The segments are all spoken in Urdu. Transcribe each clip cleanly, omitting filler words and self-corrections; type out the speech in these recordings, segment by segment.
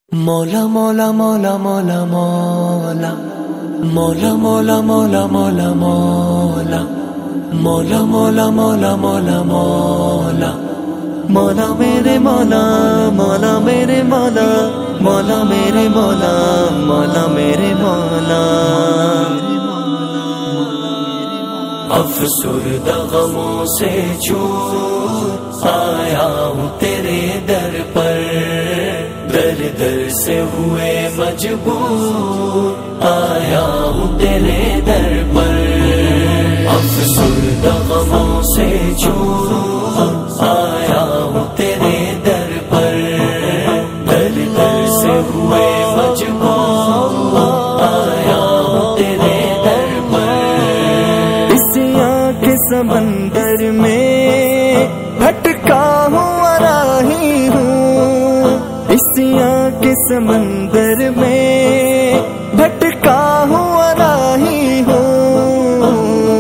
مولا مولا مولا مولا مولا مولا مولا مولا مولا مولا مولا مولا مولا مولا مولا مولا میرے مولا مولا میرے مولا مولا میرے مولا مولا میرے مولا افسردہ غموں سے چھوٹ آیا ہوں تیرے در پر، در در سے ہوئے مجبور آیا ہوں تیرے در پر، افسردہ غموں سے چھوٹ آیا ہوں تیرے در پر، در در سے ہوئے مجبور آیا ہوں تیرے در پر، اس آنکھ کے سمندر میں بھٹکا ہوا راہی ہوں، اس آنکھ کے سمندر میں بھٹکا ہوا راہی ہوں،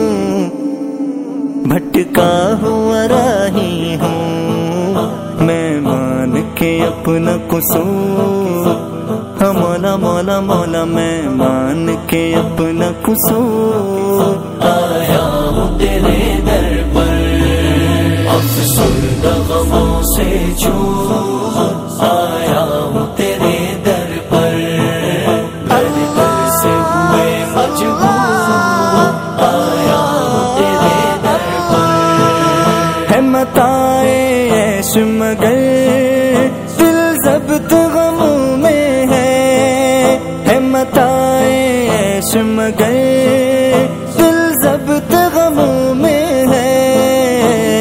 بھٹکا ہوا راہی ہوں، میں مان کے اپنا قصور، ہاں مولا مولا مولا میں مان کے اپنا قصور آیا ہوں تیرے در پر، افسردہ غموں سے چھوٹ آیا ہوں تیرے در پر، در در سے ہوئے مجبور آیا ہوں تیرے در پر، ہے متائے عیش مگر دل ضبط غموں میں ہے متائے عیش مگر دل ضبط غموں میں ہے،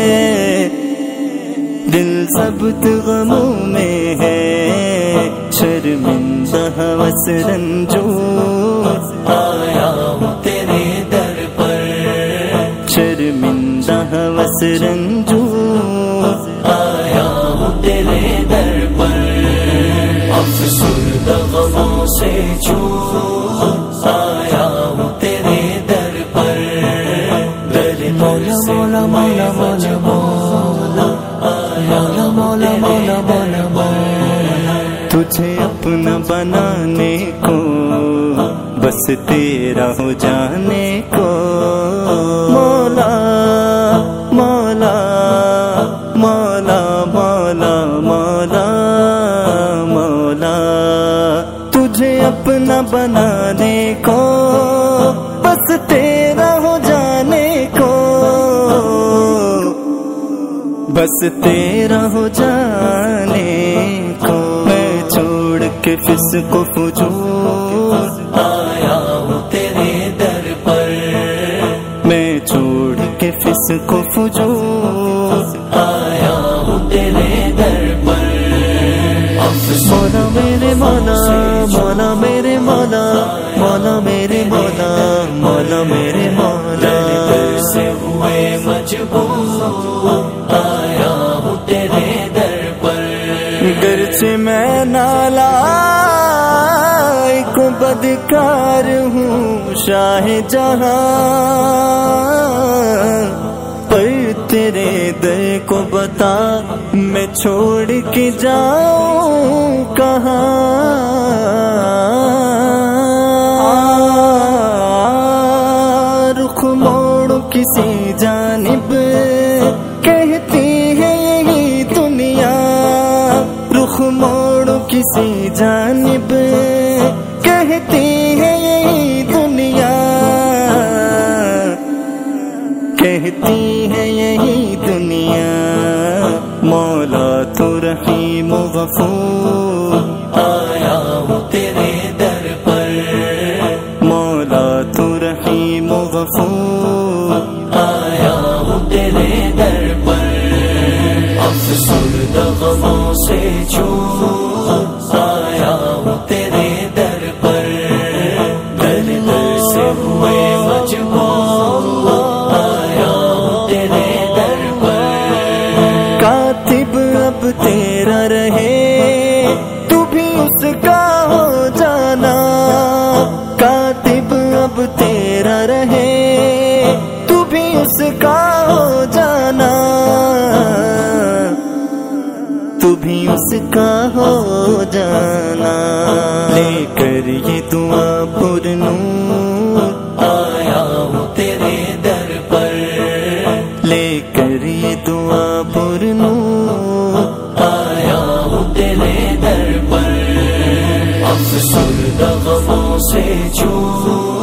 دل ضبط غموں میں ہے، شرمندہ ہوس رنجور آیا ہوں تیرے در پر، شرمندہ ہوس رنجور آیا ہوں تیرے در پر، افسردہ غموں سے چھوٹ آیا ہوں تیرے در پر، در در سے مولا مولا مولا مولا مولا مولا مولا مولا مولا، تجھے اپنا بنانے کو بس تیرا ہو جانے کو، مولا مولا مولا مولا مولا مولا، تجھے اپنا بنانے کو بس تیرا ہو جانے کو، بس تیرا ہو جانے کو، میں چھوڑ کے فسق و فجور آیا ہوں تیرے در پر، میں چھوڑ کے فسق و فجور آیا ہوں تیرے در پر، مولا میرے مولا مولا میرے مولا مولا میرے مولا مولا میرے مولا، در در سے ہوئے مجبور آیا ہوں تیرے در پر، گرچہ میں نالائق کو بدکار ہوں شاہ جہاں، پر تیرے در کو بتا میں چھوڑ کے جاؤں کہاں، رخ موڑ کسی جانب کہتی ہے یہی دنیا، رخ موڑ کسی جانب کہتی ہے یہی دنیا، کہتی ہے یہی دنیا، مولا تو رحیم و غفور آیا ہوں تیرے در پر، مولا تو رحیم و غفور آیا ہوں تیرے در پر، افسردہ غموں سے چھوٹ آیا ہوں تیرے در پر، در در سے ہوئے مجبور آیا ہوں تیرے در پر، کاتب اب تیرا رہے تو بھی اس کا ہو جانا، کاتب اب تیرا رہے تو بھی اس کا ہو جانا، تو بھی اس کا ہو جانا، لے کر یہ دعا پر نور آیا ہوں تیرے در پر، لے کر یہ دعا پر نور آیا ہوں تیرے در پر، افسردہ غموں سے چور